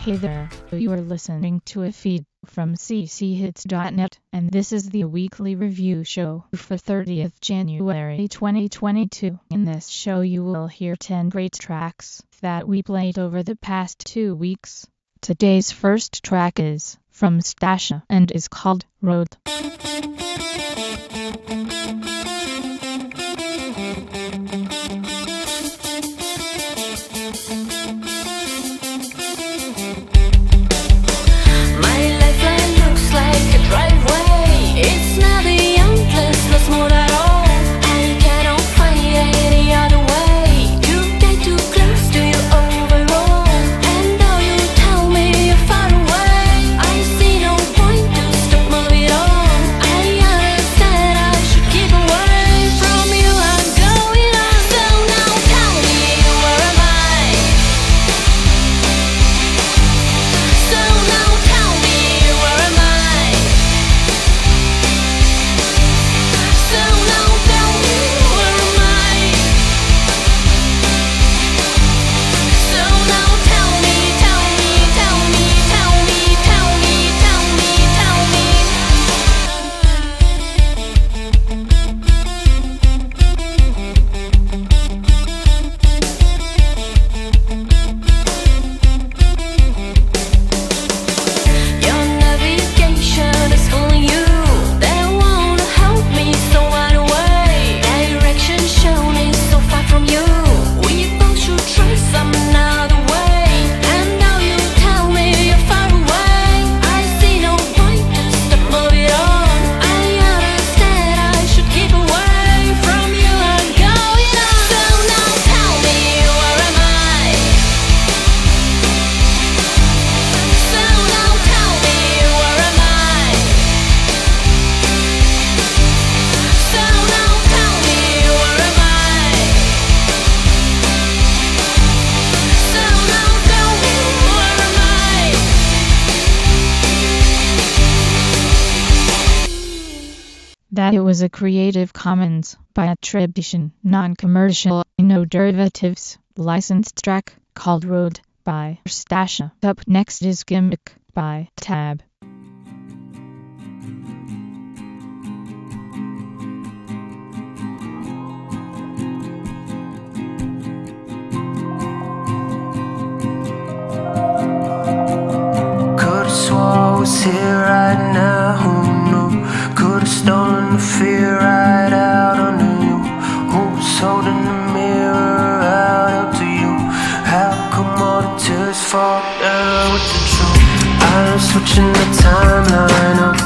Hey there, you are listening to a feed from cchits.net, and this is the weekly review show for 30th January 2022. In this show you will hear 10 great tracks that we played over the past 2 weeks. Today's first track is from Stasha and is called Road. That it was a Creative Commons by attribution, non-commercial, no derivatives, licensed track called Road by Stasha. Up next is Gimmick by Tab. Could've swore I was here right now, who knew? Could've stolen the fear right out under you. Who's holding the mirror out up to you? How come all the tears fall down with the truth? I'm switching the timeline up.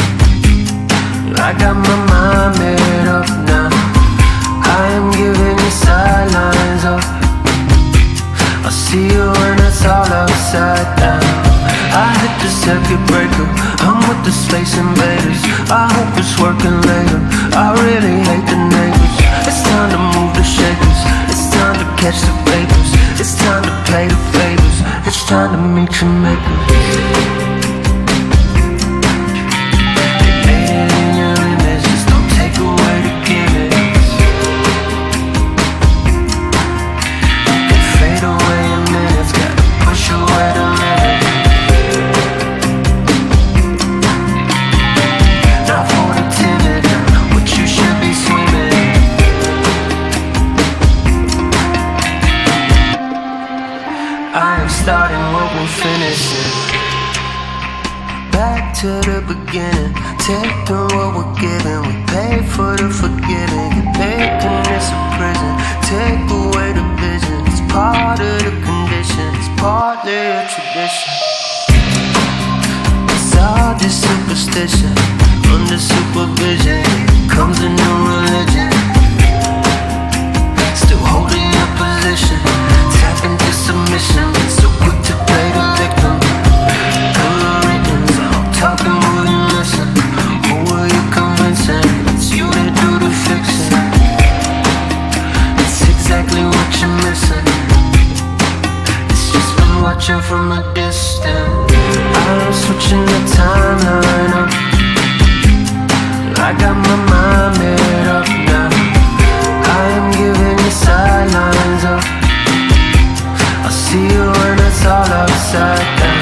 I got my mind made up now. I am giving you sidelines up. I'll see you when it's all upside down. I hit the circuit breaker, I'm with the space invaders. I hope it's working later, I really hate the neighbors. It's time to move the shakers, it's time to catch the vapors. It's time to pay the favors, it's time to meet your makers. Starting what we're finishing. Back to the beginning. Taking what we're giving. We pay for the forgiving. You're making this a prison. Take away the vision. It's part of the condition. It's partly a tradition. It's all just superstition. Under supervision comes a new religion. Still holding your position. Tap into submission. So quick to play the victim. I'm talking, will you listen? Who are you convincing? It's you that do the fixing. It's exactly what you're missing. It's just been watching from a distance. I'm switching the timeline up. I got my mind made up now. I am giving you sidelines up. I'll see you when it's all upside down.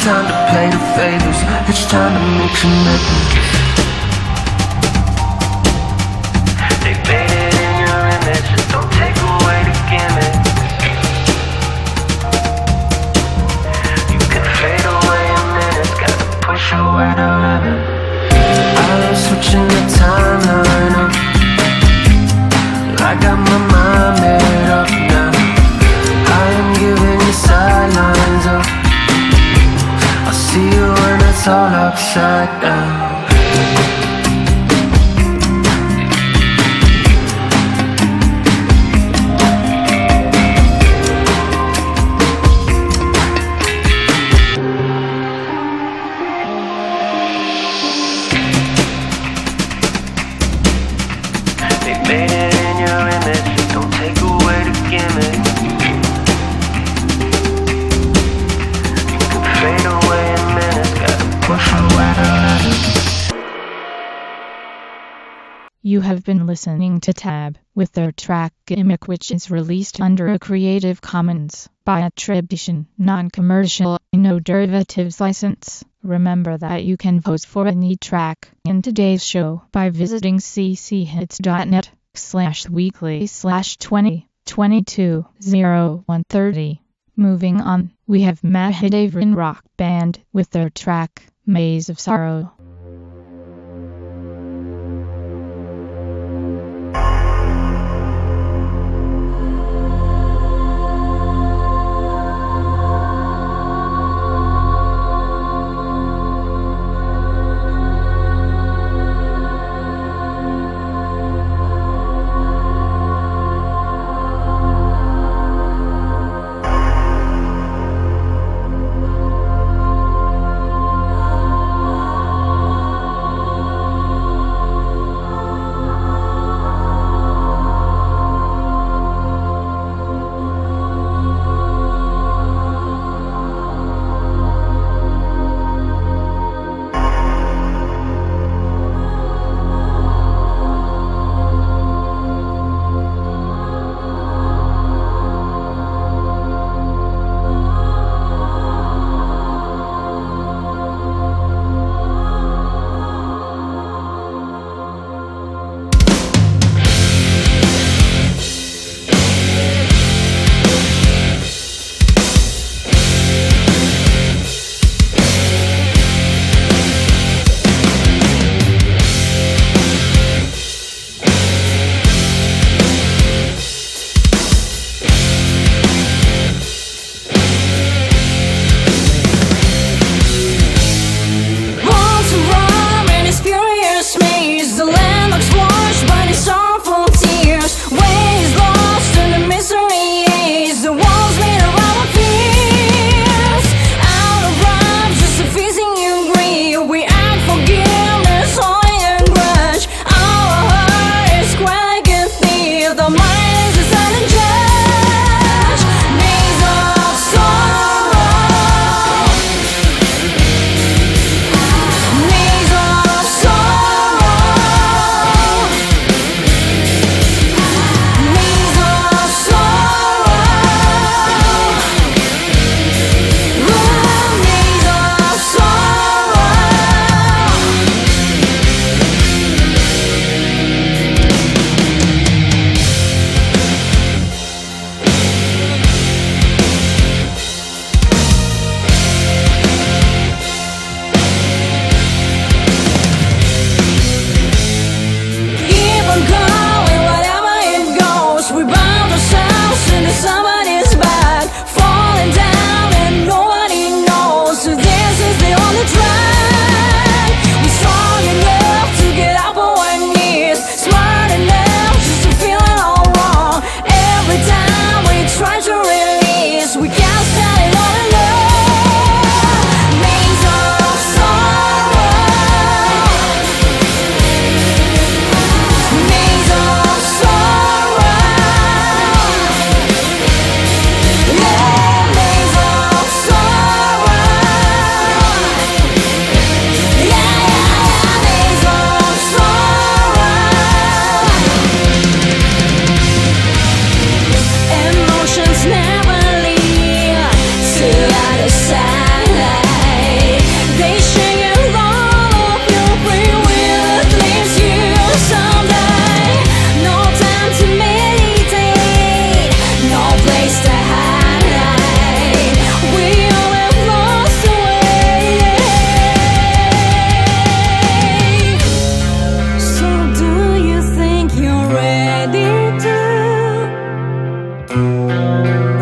time to play the favors. It's time to make some memories. They made it in your image, don't take away the gimmick. You can fade away in minutes, gotta push away the limit. I'm switching the timeline up. I got my mind made up now. I am giving you sidelines up. I'll see you when it's all upside down. They made it in your image, don't take away the gimmick. You can fade away in minutes, gotta push away the limits. You have been listening to Tab with their track Gimmick, which is released under a Creative Commons by attribution, non-commercial, no derivatives license. Remember that you can vote for any track in today's show by visiting cchits.net/weekly/2022-0130. Moving on, we have Mahadevan Rock Band with their track Maze of Sorrow.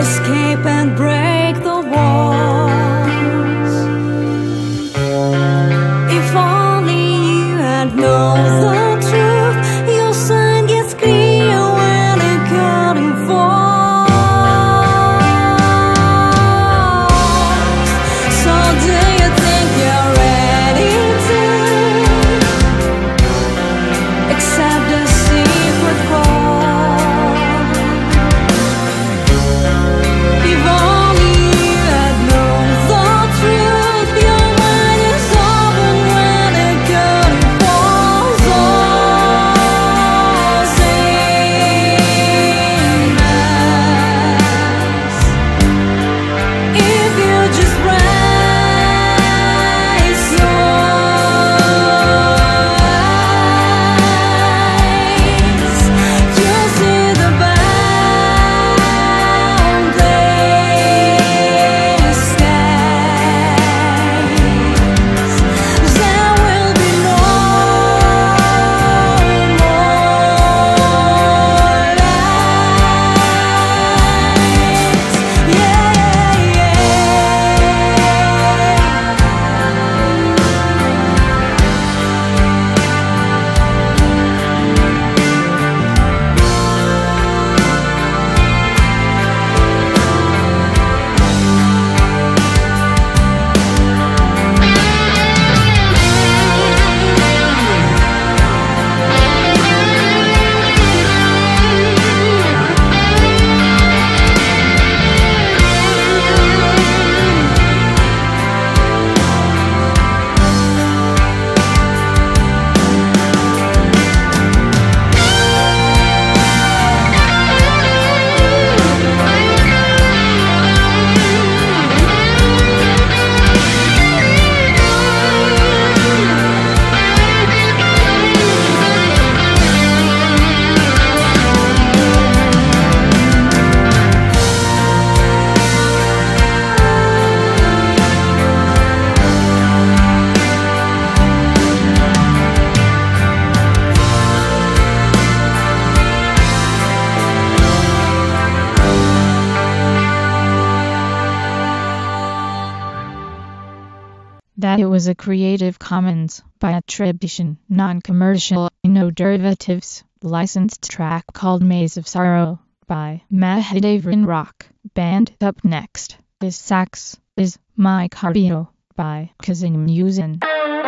escape and break the walls. If only you had known the truth, your sign gets clear when the curtain falls. So do you think you're ready to accept the secret call? If only you had known the truth, your mind is open when the curtain falls. Oh, same as if you just raise your eyes, you'll see the boundless skies. There will be no more lights. Yeah, yeah. That it was a Creative Commons by attribution, non-commercial, no derivatives, licensed track called Maze of Sorrow by Mahadevran Rock Band. Up next is Sax is My Cardio by Kazim Musin.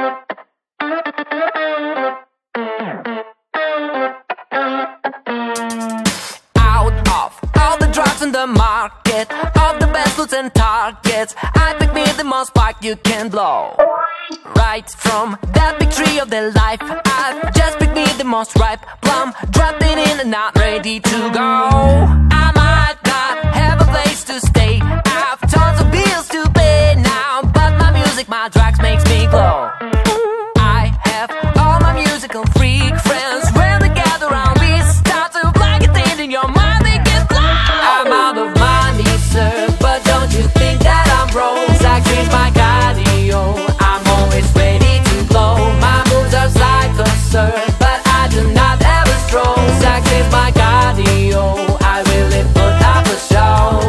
Out of all the drugs in the market, of the best foods and targets, I pick me the most spark you can blow. Right from that big tree of the life, I've just picked me the most ripe plum, dropped it in and not ready to go. I might not have a place to stay, I've tons of bills to pay now, but my music, my drugs makes me glow. I have all my musical freak friends, when they gather around we start to like a thing in your mind, they get blown. I'm out of money, sir, but don't you think that I'm broke? Sex is my cardio, I'm always ready to blow. My moves are like a surf, but I do not ever stroll. Sex is my cardio, I really put up a show.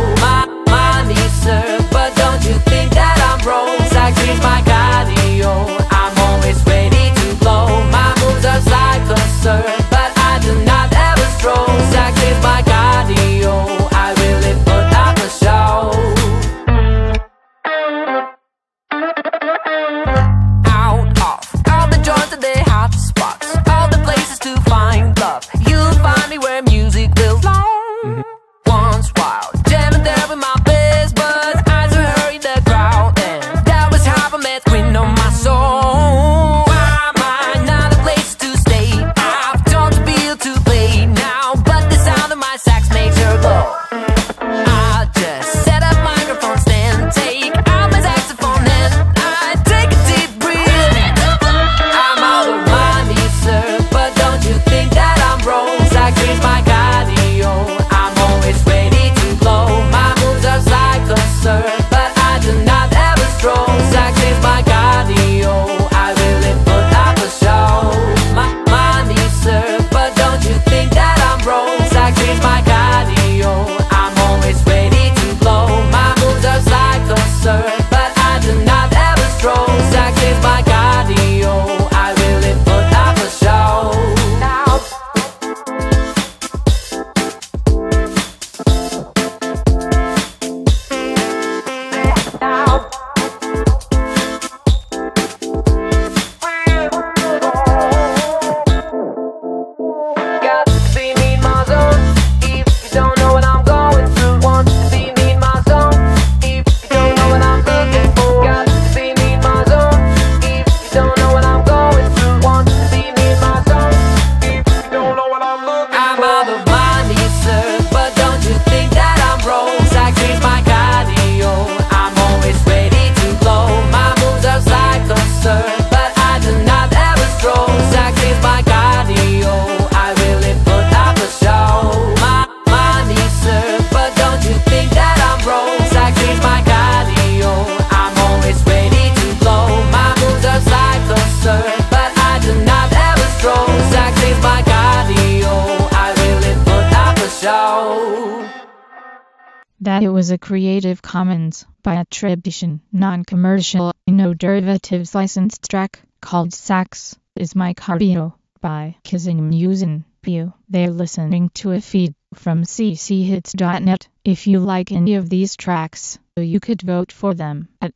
that it was a Creative Commons by attribution, non-commercial, no derivatives licensed track called Sax is My Cardio by Kissing Musin. They're listening to a feed from cchits.net. If you like any of these tracks, you could vote for them at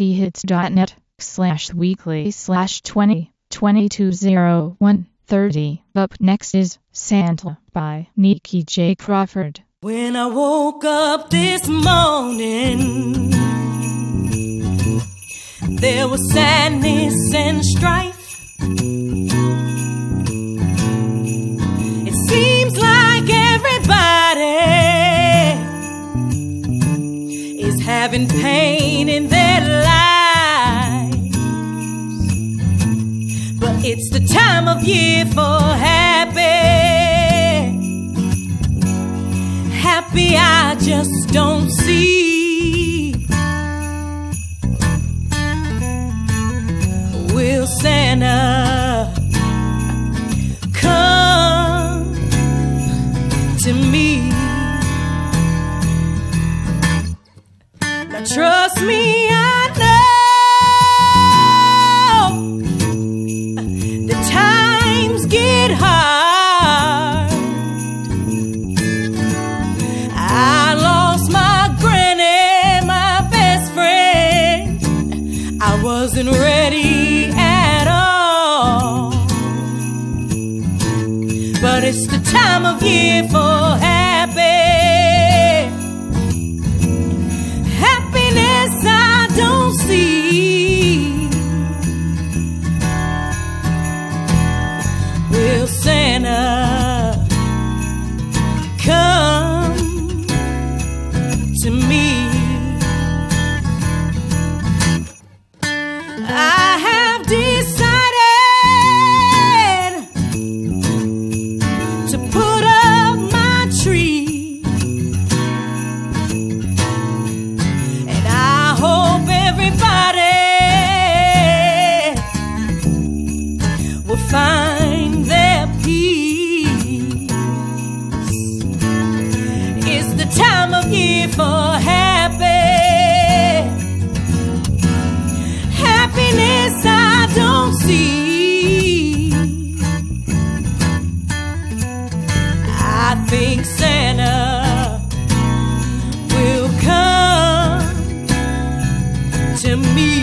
cchits.net/weekly/20220130. Up next is Santa by Nikki J. Crawford. When I woke up this morning, there was sadness and strife. It seems like everybody is having pain in their lives, but it's the time of year for happy I just don't see. Will Santa come to me? Now trust me, I know the times get hard. Wasn't ready at all, but it's the time of year for happiness I don't see. Will Santa come to me? I have decided to put up my tree, and I hope everybody will find their peace. It's the time of year for happiness I don't see. I think Santa will come to me.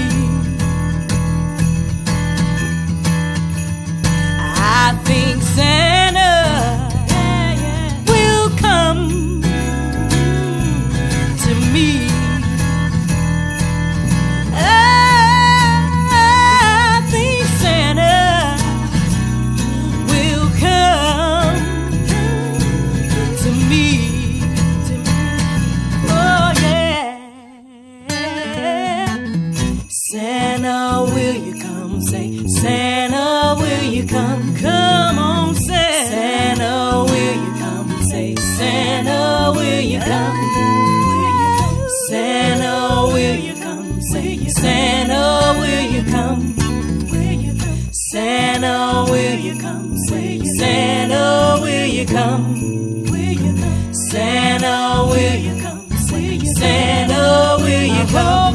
I think Santa will come to me. Santa, will you come? Say, Santa, will you come? Come on, say, Santa, will you come? Say, Santa, will you come? Santa, will you come? Say, Santa, will you come? Santa, will you come? Say, Santa, will you come? Santa, will you come? Say, Santa, will you come?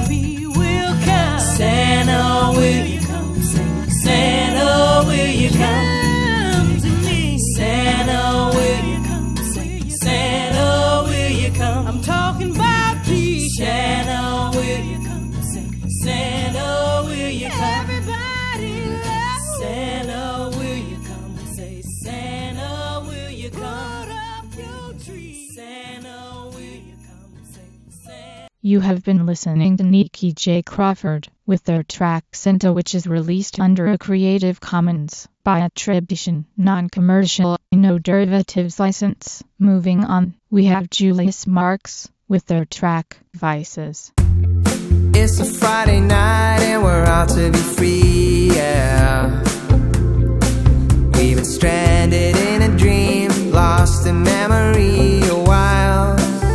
Santa, will you come? Santa, will you come to me? Santa, will you come? Santa, will you come? I'm talking about peace. Santa, will you come? Santa, will you come? Everybody loves Santa, will you come? Say, Santa, will you come? Put up your tree. Santa, will you come? Say, Santa. You have been listening to Nikki J. Crawford with their track Santa, which is released under a Creative Commons by attribution, non-commercial, no derivatives license. Moving on, we have Julius Marks with their track Vices. It's a Friday night and we're out to be free, yeah. We've been stranded in a dream, lost in memory a while.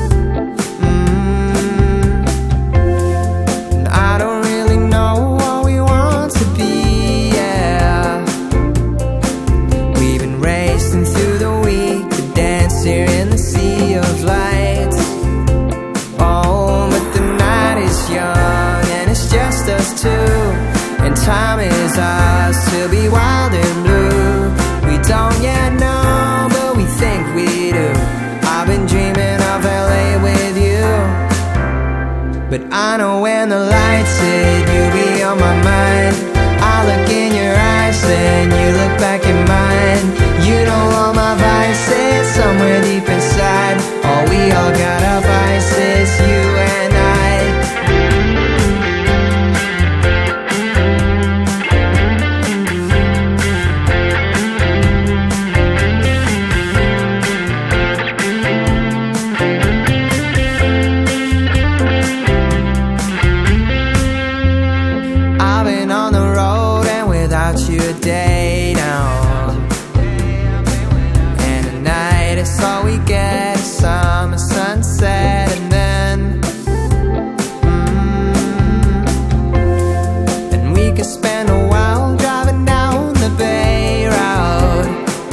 I don't really know what we want to be, yeah. We've been racing through the week, the dance here in the sea of lights. stars to be wild and blue. We don't yet know, but we think we do. I've been dreaming of LA with you, but I know when the lights hit, you'll be on my mind. I look in your eyes and you look back in mine. You know all my vices somewhere deep inside. Oh, we all got our vices, you and I. Day now, and at night it's all we get, a summer sunset, and then and we could spend a while driving down the Bay Road.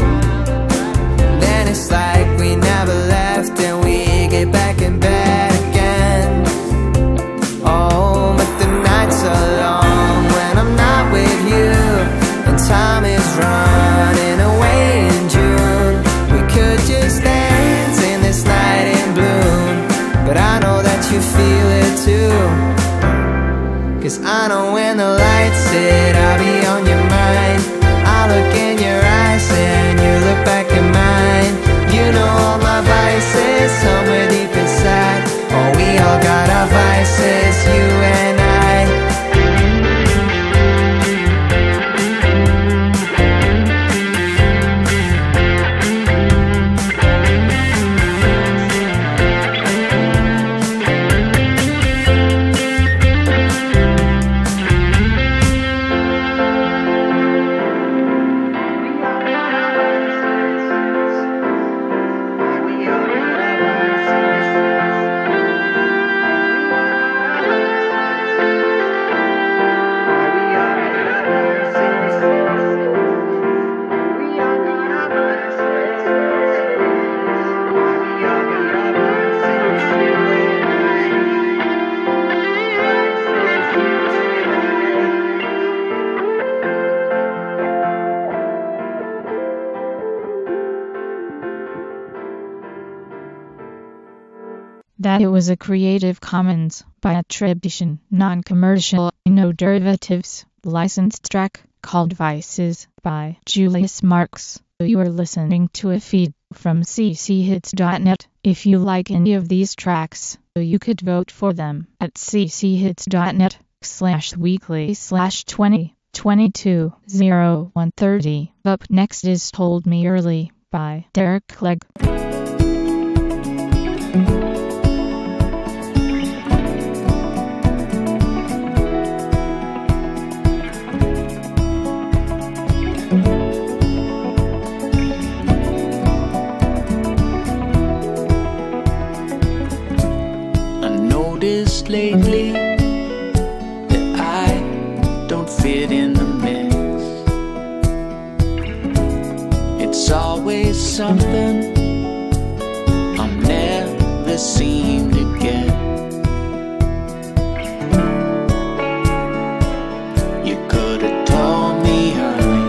Then it's like we never left, and we get back in bed again. Oh, but the nights are long when I'm not with you. Time is running away in June. We could just dance in this night in bloom, but I know that you feel it too. 'Cause I know when the lights hit, I'll be on your mind. I look in your eyes and you look back in mine. You know all my vices somewhere deep inside. Oh, we all got our vices, you and I. That it was a Creative Commons by attribution, non-commercial, no derivatives, licensed track called Vices by Julius Marks. You are listening to a feed from cchits.net. If you like any of these tracks, you could vote for them at cchits.net/weekly/2022-0130. Up next is Hold Me Early by Derek Clegg. Lately that I don't fit in the mix. It's always something I'll never seem to get. You could have told me early,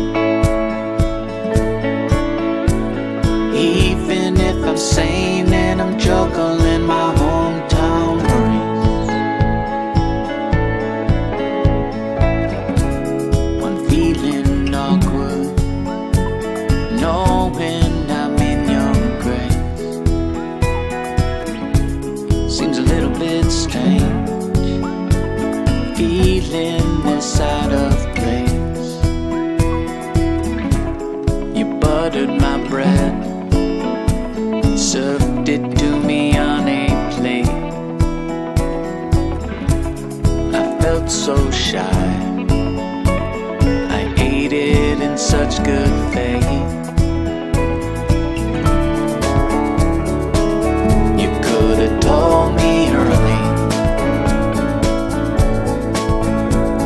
even if I'm sane and I'm juggling my hometown brain. Knowing I'm in your grace seems a little bit strange, feeling this out of place. You buttered my bread, served it to me on a plate. I felt so shy, I ate it in such good faith. Told me early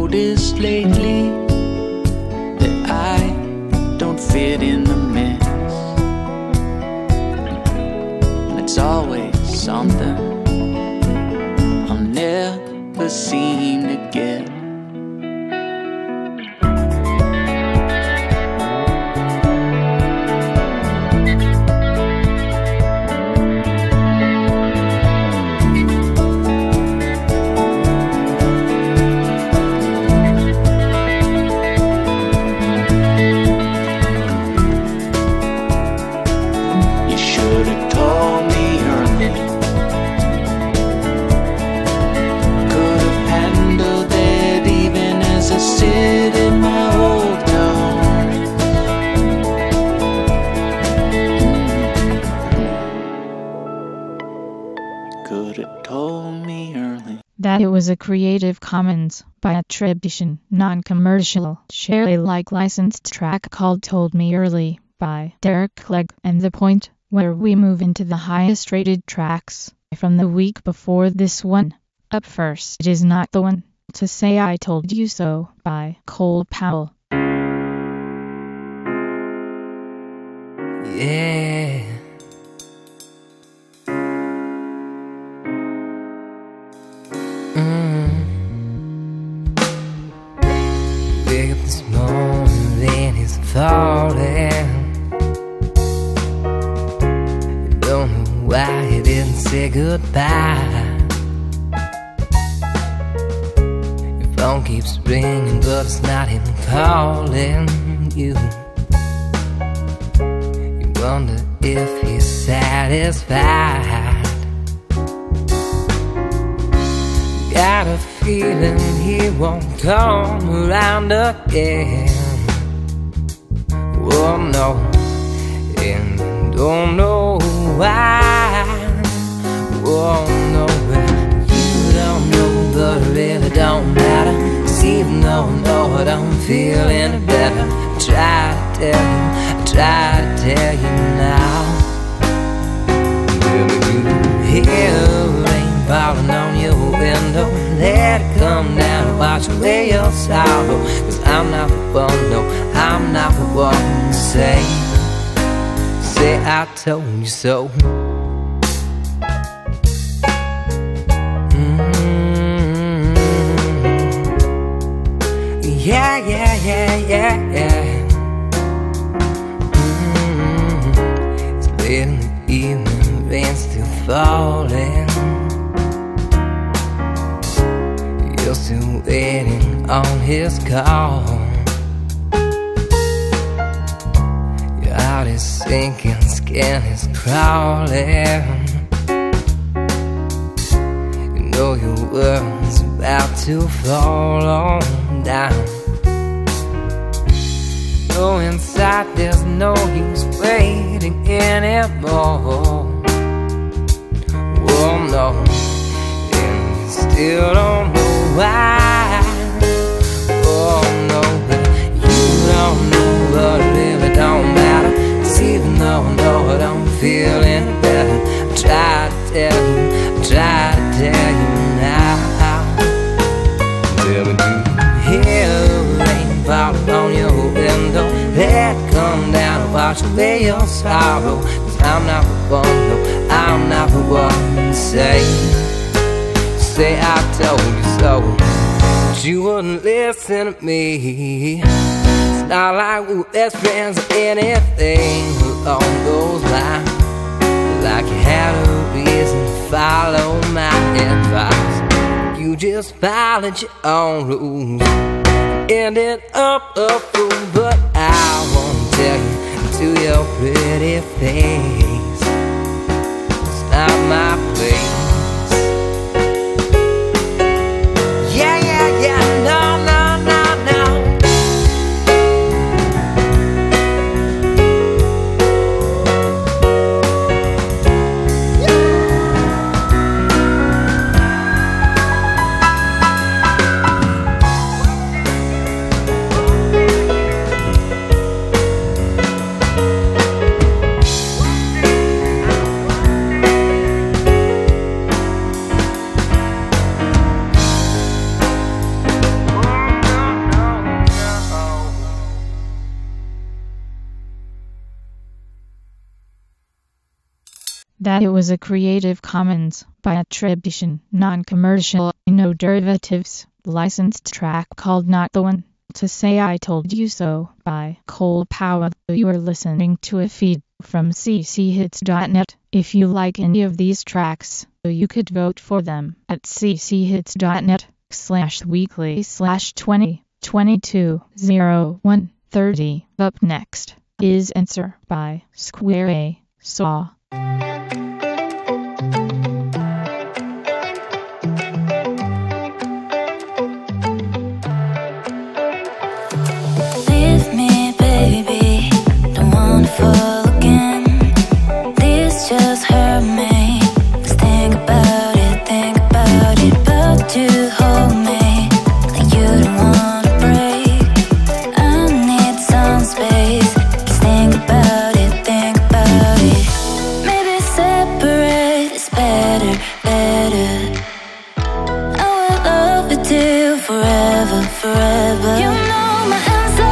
noticed lately that I don't fit in the mix, and it's always something I'll never seem to get. That it was a Creative Commons by attribution, non-commercial, share Alike licensed track called Told Me Early by Derek Clegg, and the point where we move into the highest rated tracks from the week before this one. Up first, it is Not the One to Say I Told You So by Cole Powell. Yeah. Wake up this morning, rain is falling. You don't know why you didn't say goodbye. Your phone keeps ringing, but it's not him calling you. You wonder if he's satisfied. Got a feeling he won't come around again. Oh no, and don't know why. Oh no, you don't know, but it really don't matter. 'Cause even though I know I don't feel any better, I try to tell you now. Will you hear rain falling on your window? Let it come down and wash away your sorrow. 'Cause I'm not the one, no, I'm not the one to say I told you so. Yeah, yeah, yeah, yeah, yeah. It's late in the evening, rain's still falling. You're still waiting on his call. Your heart is sinking, skin is crawling. You know your world's about to fall on down. No, inside there's no use waiting anymore. Oh no, and you still don't know why. Oh no, but you don't know, but it really don't matter. 'Cause even though I know I don't feel any better, I try to tell you now. Will you hear rain falling on your window? Let it come down and wash away your sorrow. 'Cause I'm not the one, no, I'm not the one to say I told you so. But you wouldn't listen to me. It's not like we were best friends or anything along those lines. Like you had a reason to follow my advice. You just followed your own rules, ended up a fool. But I won't tell you to your pretty face. It's not my place. Yeah, yeah, yeah, no, no, no, no. That it was a Creative Commons by attribution, non-commercial, no derivatives, licensed track called Not the One to Say I Told You So by Cole Power. You are listening to a feed from cchits.net. If you like any of these tracks, you could vote for them at cchits.net/weekly/2022-01-30. Up next is Answer by Square A Saw. Leave me, baby, don't wanna fall again. This just hurt me. Let's think about it, but you hold me like you don't wanna break. I need some space. Let's think about it. Maybe separate is better. I will love with you forever. You know my answer.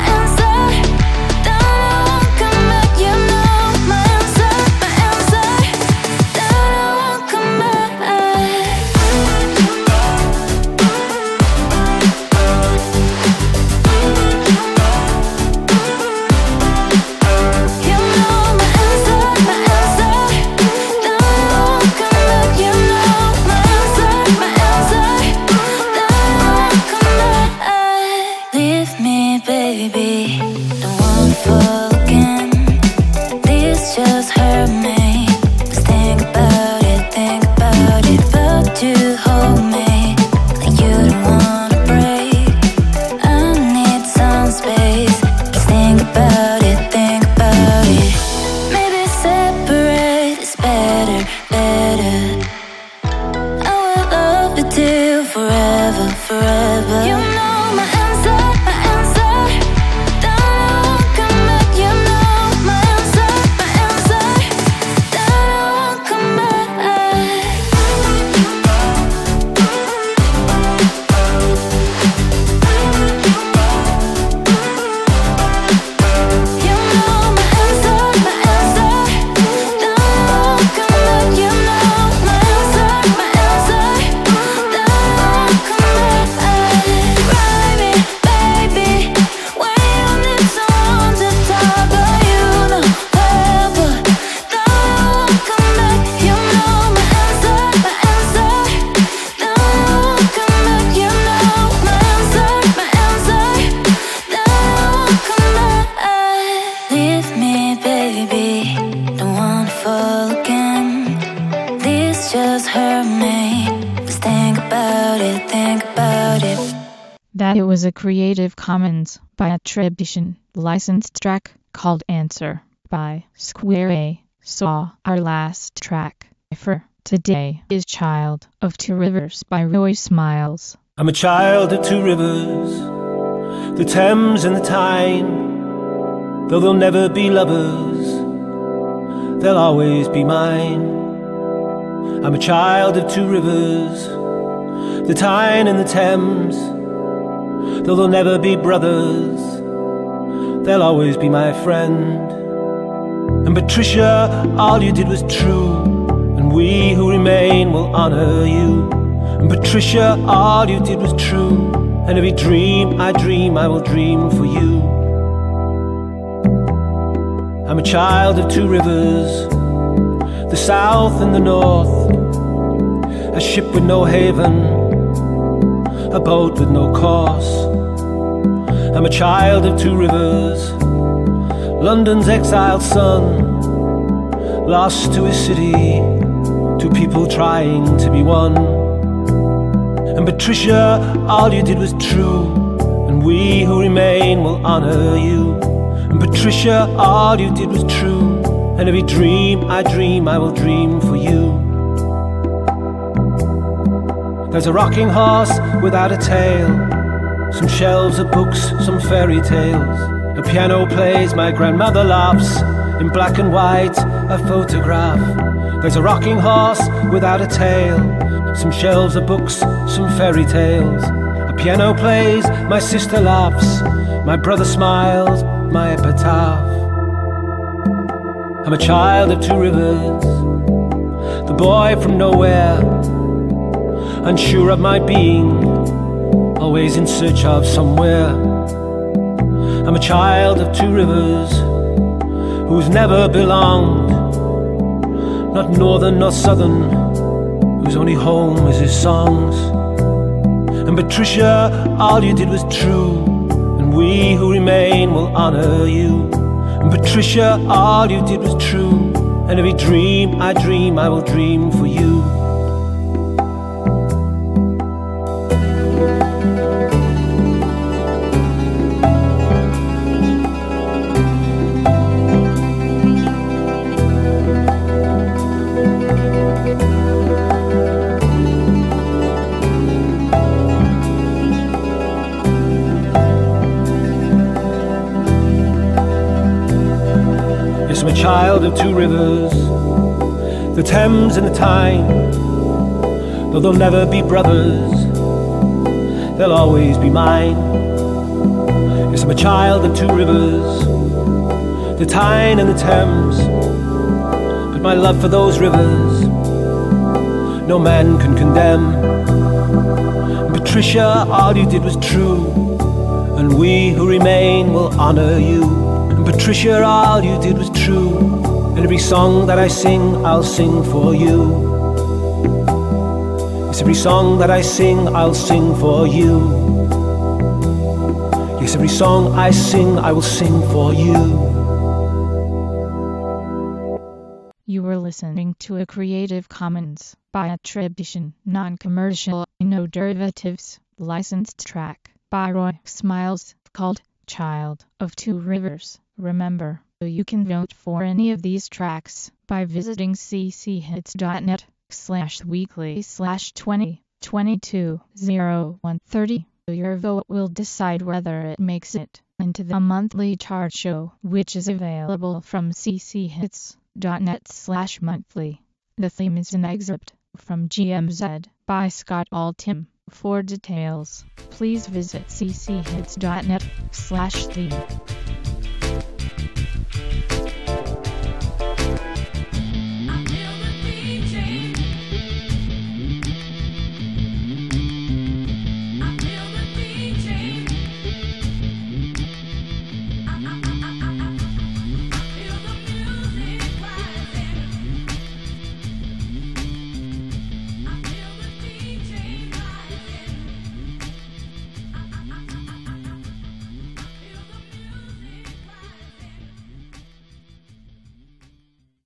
Don't come back. You know my answer. Don't come back. You know my answer. Don't come back. You know my answer. Don't come back. Leave me, baby. Don't wanna fall again. This just hurt me. Let's think about it, but you hold me like you don't wanna break. I need some space. Let's think about it. Maybe separate is better. I will love with you forever. You know my answer. Don't come back. You know my answer. Don't come back. You know my answer. Don't come back. You know my answer. Don't come back. Ride me, baby, when you need someone to talk, but you know ever. Don't come back. You know my answer. Don't come back. You know my answer. Don't come back. Leave me, baby, don't wanna fall again. This just hurt me. Let's think about it. That it was a Creative Commons by attribution, licensed track called Answer by Square A Saw. Our last track for today is Child of Two Rivers by Roy Smiles. I'm a child of two rivers, the Thames and the Tyne. Though they'll never be lovers, they'll always be mine. I'm a child of two rivers, the Tyne and the Thames. Though they'll never be brothers, they'll always be my friend. And Patricia, all you did was true, and we who remain will honor you. And Patricia, all you did was true, and every dream I dream, I will dream for you. I'm a child of two rivers, the south and the north, a ship with no haven, a boat with no course. I'm a child of two rivers, London's exiled son, lost to his city, two people trying to be one. And Patricia, all you did was true, and we who remain will honor you. And Patricia, all you did was true, and every dream I dream, I will dream for you. There's a rocking horse without a tail, some shelves of books, some fairy tales. A piano plays, my grandmother laughs, in black and white, a photograph. There's a rocking horse without a tail, some shelves of books, some fairy tales. A piano plays, my sister laughs, my brother smiles, my epitaph. I'm a child of two rivers, the boy from nowhere, unsure of my being, always in search of somewhere. I'm a child of two rivers, who's never belonged, not northern nor southern, whose only home is his songs. And Patricia, all you did was true, and we who remain will honor you. And Patricia, all you did was true, and every dream I dream, I will dream for you. I'm a child of two rivers, the Thames and the Tyne. Though they'll never be brothers, they'll always be mine. Yes, I'm a child of two rivers, the Tyne and the Thames. But my love for those rivers, no man can condemn. And Patricia, all you did was true, and we who remain will honor you. Patricia, all you did was true, and every song that I sing, I'll sing for you. Yes, every song that I sing, I'll sing for you. Yes, every song I sing, I will sing for you. You were listening to a Creative Commons by attribution, non-commercial, no derivatives, licensed track by Roy Smiles, called Child of Two Rivers. Remember, you can vote for any of these tracks by visiting cchits.net/weekly/2022-0130. Your vote will decide whether it makes it into the monthly chart show, which is available from cchits.net/monthly. The theme is an excerpt from GMZ by Scott Altham. For details, please visit cchits.net/theme.